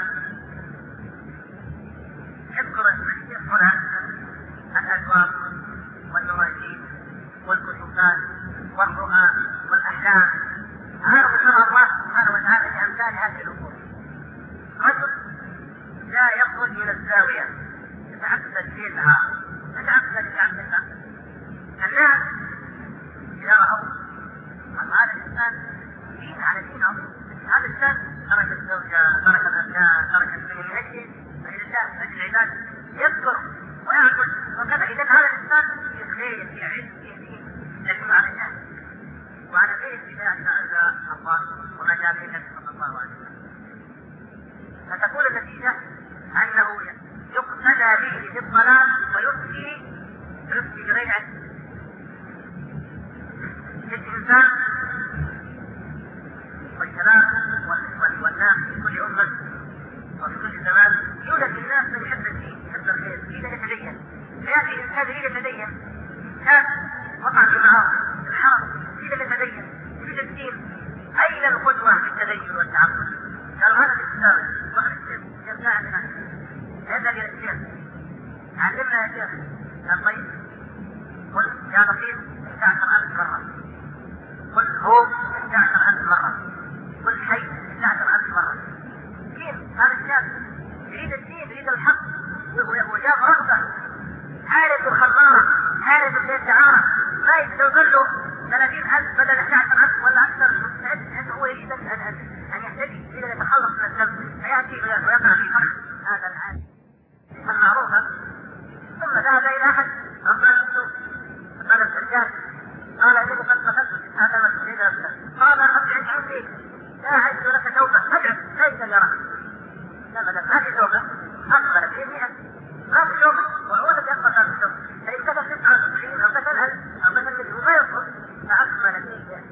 يذكر الشيخ هنا الألوان والمواجيد والكتبات والرؤى والأحلام، هذا شرع الله سبحانه وتعالى لأمثال هذه الأمور. رجل لا يخرج من الزاوية يتعبد في النهار، يتعبد يعملها الناس إذا رأوا هذا الإنسان دين على دين عظيم، هذا الإنسان ترك الزوجة ترك الأبناء ترك الدنيا من أجل العباد يذكر ويعبد وكذا. إذا هذا الإنسان في خير في عز في دين لكن على جهل وعلى غير اتباع ما أنزل الله وما جاء به النبي صلى الله عليه وسلم، فتكون النتيجة أنه يقتدى به في الضلال ويفتي بغير علم. الإنسان والشباب والناس في كل أمة وفي كل زمان يوجد الناس من يحب الدين يحب الخير يريد أن يتدين، فيأتي الإنسان يريد أن يتدين كان وقع في المعاصي الحرام يريد أن يتدين يريد الدين. أين القدوة في التدين والتعبد؟ قالوا هذا الإسلام يساعدنا هذا الشيخ علمنا يا شيخ الطيب، قل يا لطيف استعمل 1000 مرة، قل هو استعمل 1000 مرة، قل حي استعمل 1000 مرة. كيف هذا الشاب يريد الدين يريد الحق وجاب رغبة عارف الخمارة عارف الدعارة ما يستوصل له 30,000 بدل 11,000 ولا أكثر مستعد هو يريد أن يهتدي إلى أن يتخلص من الذنب فيأتي ويقع في فرق هذا العالم المعروفة. ثم ذهب إلى أحد أمراض السوء قال الرجال قال إنه قد قتلت هذا مسجد نفسه، قال أبعد عني لا أجد لك توبة أبعد ليس يراك ما في توبة أقبل في 100 ما في توبة وعودة يقبل هذا التوبة، فإن كتب 99 أو قتل 1000 أو قتل مثله ما يصبر فأقبل فيه.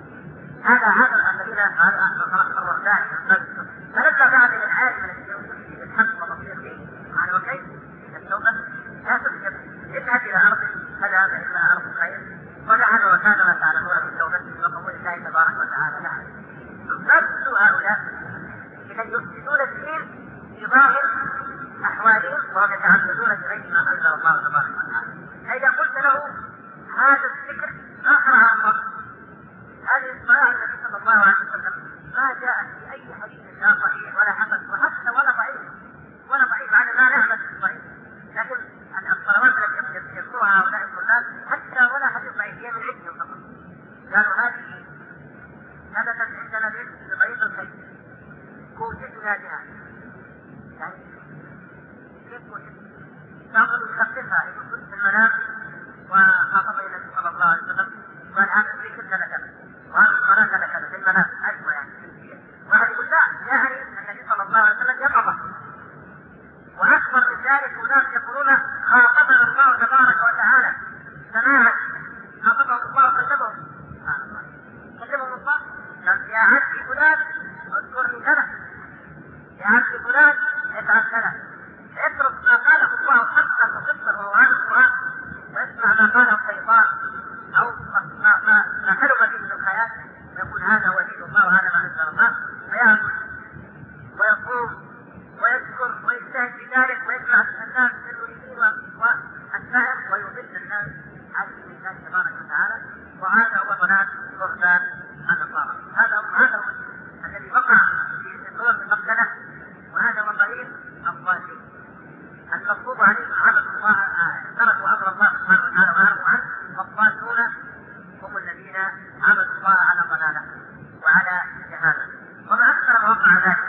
هذا الذين الرهبان فلما بعد العالم الذي الحق وتصير على وكيف التوبة لا تكتب اذهب إلى أرض فذهب إلى أرض خير وجعل وكان ما تعلمون في التوبة وقبول الله تبارك وتعالى لها. نفس هؤلاء إذا يفسدون الدين في ظاهر أحوالهم وهم يتعبدون بغير ما أنزل الله تبارك وتعالى. فإذا قلت له هذا الذكر آخرها الله هذه الصلاة التي صلى الله عليه وسلم ما جاءت في أي حديث لا صحيح ولا حسن وحتى ولا ضعيف على ما نعمل الصحيح، لكن الصلوات التي يذكرها هؤلاء الضلال حتى ولا حديث ضعيف هي من عندهم فقط. قالوا هذه ثبتت عندنا بطريق الخير كوشتنا بها، يعني كيف كوشتنا؟ بعض يخففها يقول في المنام وخاطب النبي صلى الله عليه وسلم قال هذا الذكر كذا وهذا الصلاة كذا في المنام أجمع يعني. واحد يقول لا يعني النبي صلى الله عليه وسلم يقظة، وأكبر من ذلك أناس يقولون خاطبنا الله تبارك وتعالى سماعا خاطبهم الله وكلمهم كلمهم الله يا عبدي فلان اذكرني كذا، يا لعبد فلان يفعل كذا، اترك ما قاله الله حقا وصدقا وهو هذا القرآن، واسمع ما قاله الشيطان أو ما حلم به من الخيال، ويقول هذا ولي الله وهذا ما أنزل الله، فيأكل ويقوم ويذكر ويجتهد في ذلك ويجمع الناس من المريدين والسائر ويضل الناس عن دين الله تبارك وتعالى. وهذا هو ضلال رهبان النصارى. هذا الذي وقع في صور المقتله، وهذا هو ضريب الضالين المفروض عليهم عبد الله، تركوا امر الله سبحانه وتعالى وعرفوا عنه، والضالون هم الذين عبدوا الله على ضلاله وعلى جهاله. وما اكثر ما وقع ذلك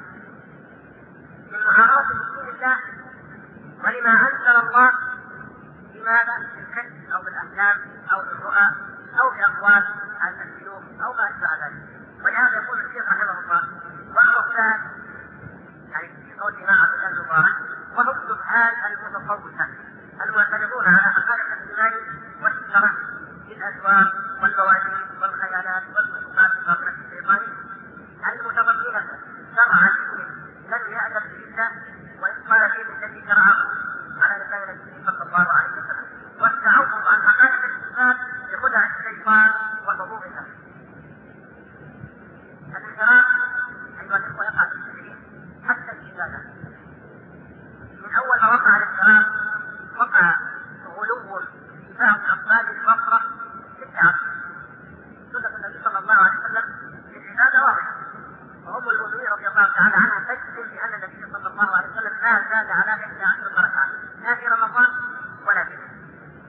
من محاربه دين الله ولما انزل الله، لماذا؟ بالكذب او بالاحلام او بالرؤى او باقوال الشيوخ او ما اشبه ذلك. ولهذا يقول الشيخ رحمه الله وهو فلان، يعني في قول امام عبد الله المبارك، وهم سبحان المتصوفه المعترضون على حقائق الايمان والشرع في الاسواق والموازين والخيالات والخصومات الباطله الشيطانيه المتضمنه شرعا لم يأذن به وإن قال فيه الذي شرعه على لسان النبي صلى الله عليه وسلم، والتعوض عن حقائق الإسلام بخدع الشيطان وحظوظها. الانحراف أيها الإخوة يقع في التشريع حتى العبادة. من أول ما وقع الانحراف وقع غلو في بعض أفراد الفقرة في الدعوة. سنة النبي صلى الله عليه وسلم في العبادة واضحة، وهم المؤمنين رضي الله تعالى عنها تجزم بأن النبي صلى الله عليه وسلم ما زاد على 11 ركعة لا في رمضان ولا في غيره.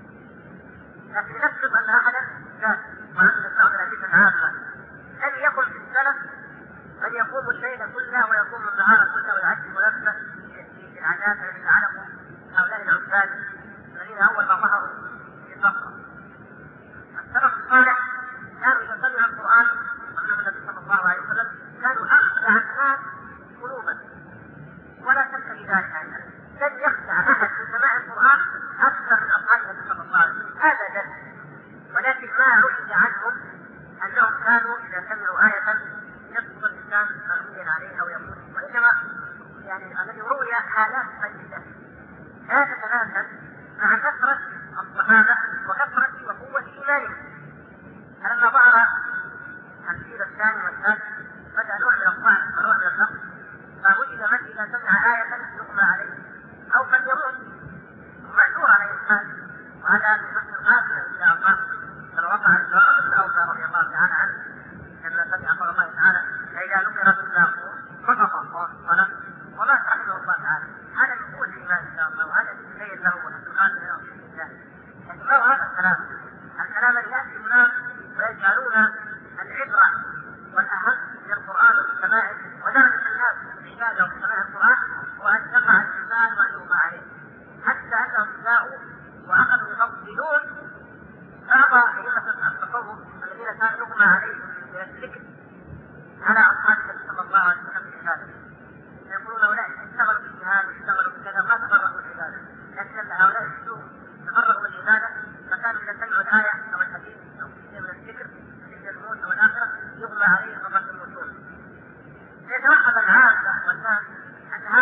لكن نفرض أن أحدا زاد وأنزل 39 عاما، لم يكن في السلف من يقوم الليل كله ويقوم النهار كله ويعجب نفسه في العادات التي علموا هؤلاء العباد الذين أول ما ظهروا في الفقر. السلف الصالح كانوا إذا سمعوا القرآن وأنه النبي صلى الله عليه وسلم كانوا أخشع الناس قلوبا، ولا شك في ذلك أيضا. لن يخشع أحد في سماع القرآن أكثر من أصحاب النبي صلى الله عليه وسلم أبدا، ولكن ما عرف عنهم أنهم كانوا إذا سمعوا آية يسقط الإنسان مغميا عليه أو يموت، وإنما يعني الذي روي حالات قليلة لا تتناسب مع كثرة الصحابة وكثرة وقوة إيمانهم. فلما ظهر الجيل الثاني والثالث بدأ نوع من الضعف ونوع من النقص، فوجد من إذا سمع آية يغمى عليه أو قد يموت معذور عليه الحال، وهذا من القاتل إن شاء الله. فلو وقع الجواب الأوفى رضي الله تعالى عنه لما سمع قول الله تعالى فإذا نكر في الناقور فقط الصلاة وما رحمه الله تعالى، هذا من قوة الإيمان إن شاء الله، وهذا يتبين له والقاتل له بإذن الله. لكن ما هو هذا الكلام اللي يأتي الناس ويجعلون العبرة والأهم من القرآن والسماع، ودرجة الناس في العبادة وسماع القرآن وأن يقع الإنسان وأن يغمى عليه، حتى أنهم جاءوا وأخذوا يفضلون بعض أئمة التصوف الذين كانوا يغمى عليهم من الذكر على أصحاب النبي صلى الله عليه وسلم في العبادة، يقولون هؤلاء اشتغلوا في الجهاد واشتغلوا في كذا ما تفرغوا العبادة، لكن هؤلاء الشيوخ تفرغوا العبادة، فكانوا إذا سمعوا الآية أو الحديث أو شيء من الذكر ذكر الموت أو الآخرة يغمى عليهم وقد يموتون. يتوقف العامة والناس أن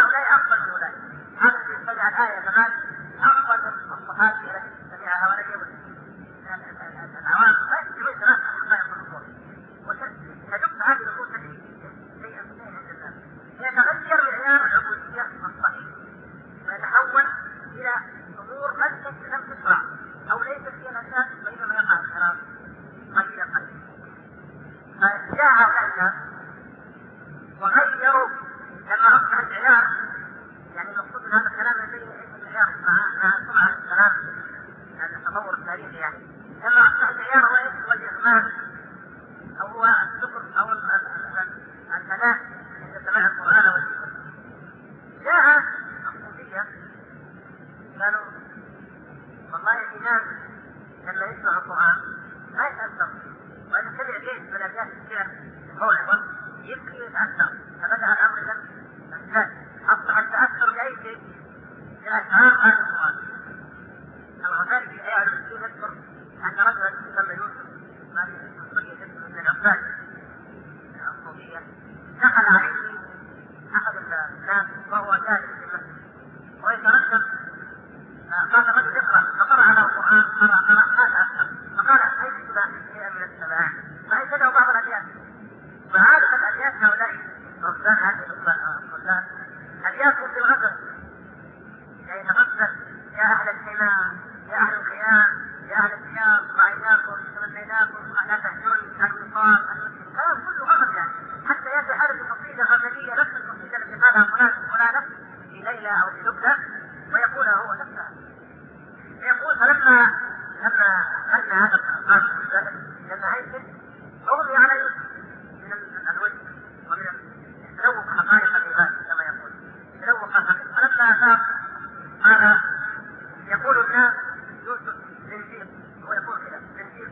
الناس وهو جالس في المسجد ويترتب. قال الرجل اقرأ، فقرأ على القرآن، قرأ ماذا؟ فقال أيكتب شيئا من السماع، فأيكده بعض الأبيات. وعادة الأبيات هؤلاء ربان هذه الربان أبياتهم في الغزل، يعني تغزل: يا أهل الحمى، يا أهل الخيام، يا أهل الثياب، رأيناكم تمنيناكم لا تهجرن الوصال، كلام كله غزل يعني، حتى يأتي حالة قصيدة غزلية نفس القصيدة التي قالها فلان وفلانة في ليلى أو في لبنى ويقولها هو نفسها. يقول: فلما أن هذا القرآن لما هيكل أغمي على يوسف من الوجه ومن تلوق حقائق العباد كما يقول، تلوق حقائق. فلما أتاه قال: يقول الناس يوسف زنجير، ويقول كذا زنجير.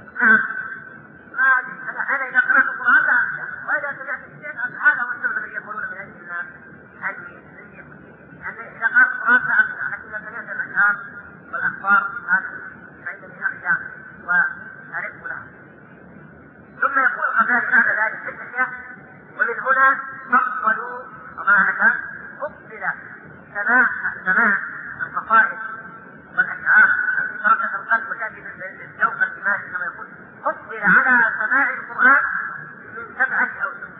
أنا إذا قرأت القرآن لا أنسى، وإذا سمعت الشيء هذا هو السبب الذي يقولون من أجل الناس هذه زنجير. يعني إذا قرأت القرآن لا أنسى، حتى إذا سمعت الأشعار والأخبار فإنني أخشى وأرق لها. ثم يقول قبل بعد ذلك في الأشياء: ومن هنا فصلوا ومعنى فصل سماع القصائد والأشعار التي تركت القلب وتأتي بالجوف الدماغي كما يقول، فصل على سماع القرآن من 7 أوجه.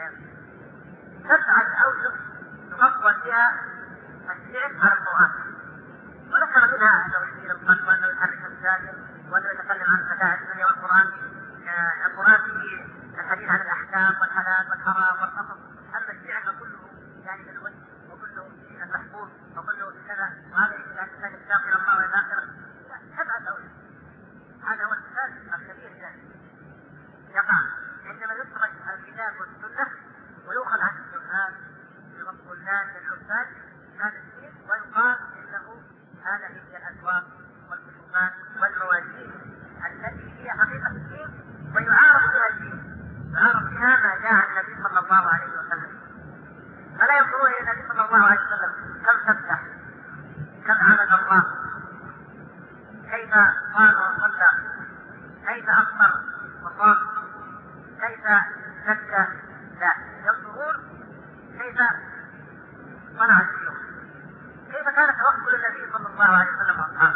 7 أوجه تفصل فيها الشعر على القرآن، وذكر منها أنه يثير القلب وأنه يحرك الساكن وأنه يتكلم عن فتاة الدنيا. والقرآن فيه الحديث عن الأحكام والحلال والحرام والقصص. أما الشعر فكله يعني بالوجه وكله المحبوب وكله كذا، وهذا الإنسان يشتاق إلى الله والآخرة. 7 أوجه. هذا هو السؤال الكبير الثاني يقع عندما يخرج الكتاب والسنة ويؤخذ عن السؤال للمقبولات للحسان هذا الشيء، ويقال إنه هذه هي الأسواق والخصوصات والموازين التي هي حقيقة الدين، ويعارف بها الدين، يعارف بها ما جاء عن النبي صلى الله عليه وسلم. فلا ينظرون إلى النبي صلى الله عليه وسلم كم سبح، كم عبد الله، كيف قام وصلى، كيف أفطر وصام، كيف زكى، لا، ينظرون كيف صنع الشيوخ، كيف كان توكل النبي صلى الله عليه وسلم واصحابه.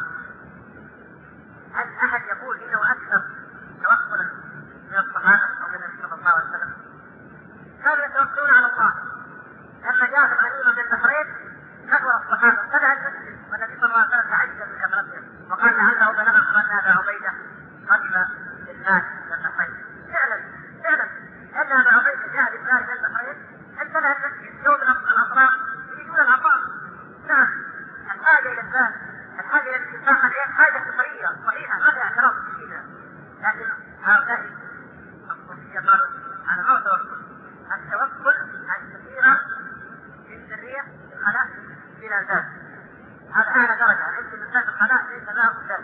هل احد يقول انه اكثر توكلا من الصحابه او من النبي صلى الله عليه وسلم؟ كانوا يتوكلون على الله. لما جاء الغنيمه من البحرين كثر الصحابه، ابتدع المسجد والنبي صلى الله عليه وسلم تعجب بكثرتهم وقال: لعله بلغكم ان ابا عبيده قدم للناس من البحرين. فعلا ان ابا عبيده جاء للناس من البحرين، امتلأ المسجد يوم الاطراف يريدون العطاء. نعم، الحاجة إلى الناس، الحاجة إلى الاتفاق العين حاجة فطرية صحيحة، هذا اعتراف فينا. لكن هؤلاء الصوفية قالوا: أنا ما أتوكل، التوكل الكثيرة في السرية في الخلاء بلا ذات، هذا أعلى درجة. يمكن الإنسان في الخلاء ليس له ذات.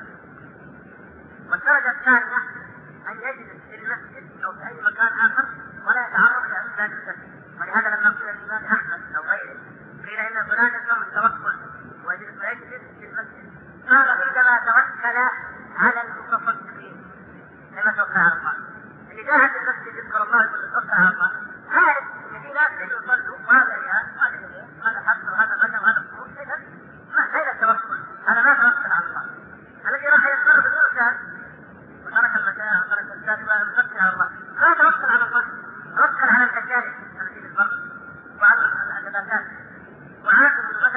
والدرجة الثانية أن يجلس في المسجد أو في أي مكان آخر ولا يتعرض إلى ذات السرية. ولهذا لما قيل الإمام أحمد أو غيره قيل إن فلان يسمى التوكل ويجلس في المسجد، قال: عندما توكل على المتصدقين لما توكل على الله. اللي جاهد المسجد يذكر الله يتوكل على الله، عارف ان في ناس يصلوا وهذا رياء وهذا رياء وهذا حق وهذا غنى وهذا فروض، اذا ما التوكل، انا ما توكل على الله. الذي راح يضطر بدون شهر وترك المتاع وترك الزاد ويتوكل على الله، ما توكل على الله، توكل على الحجاج الذي بالبر وعلى النباتات وعاقب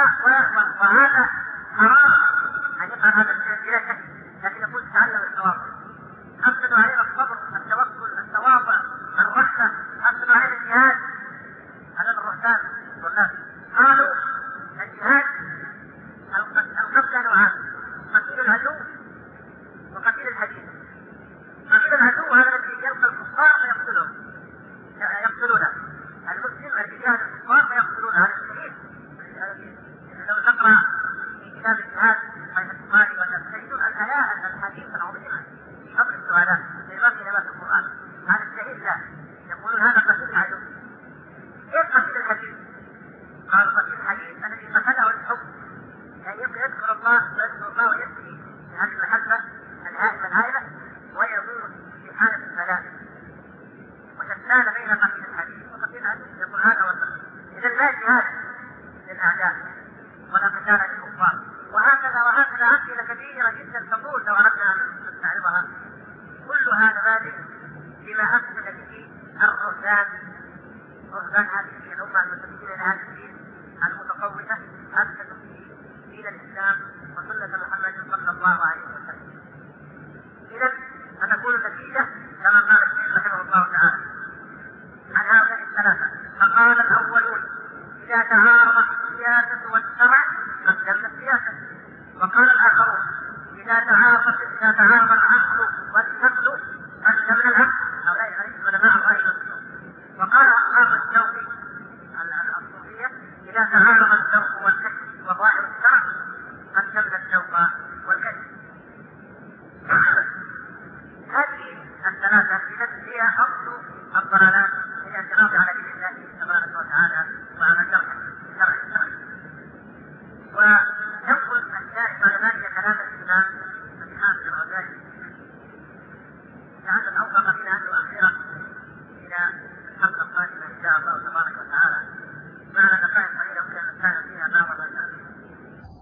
وهذا حرام أن يفعل هذا الشيء بلا شك، لكن يقول تعلم التواضع. أفسد علينا الصبر، التوكل، التواضع، الرحمة، أفسد علينا الجهاد. هذا الرهبان قالوا الجهاد القتل نوعان: قتيل العدو وقتيل الحديث. قتيل العدو هذا الذي يلقى الكفار فيقتلونه، المسلم الذي يجاهد الكفار فيقتلونه، هذا الشهيد. لو تقرأ في كتاب الجهاد حيث البخاري والتجدون الحديث العظيمة في قبل السؤالات في باب كلمات القرآن، هذا الشهيد لا يقولون هذا قتيل العدو. كيف قتيل الحديث؟ قال قتيل الحديث الذي قتله الحب، يعني يذكر الله ويبكي بهذه المحبة الهائلة ويموت في حالة البلاء، وتسال بين قتيل الحديث وقتيل العدو، يقول هذا هو القتل. إذا لا جهاد للأعداء ولا قتال للكفار. وهكذا أمثلة كثيرة جدا تطول لو أردنا أن نستعرضها. كل هذا بادئ بما أفسد به الرهبان هذه الأمة المتمثلة لهذا الدين المتقومة، أفسدوا به دين الإسلام وسنة محمد صلى الله عليه وسلم. إذا فتكون النتيجة كما قال الشيخ رحمه الله تعالى عن هؤلاء الثلاثة. فقال الأولون: إذا تعارضت السياسة والشرع قدمنا السياسة. وقال الآخرون: إذا تعارض العقل والنقل قدمنا العقل. هؤلاء علماء الرأي. وقال أصحاب الذوق الصوفية: إذا تعارض الذوق والكشف وظاهر الشرع قدمنا الذوق والكشف. هذه الثلاثة هي أصل الضلالات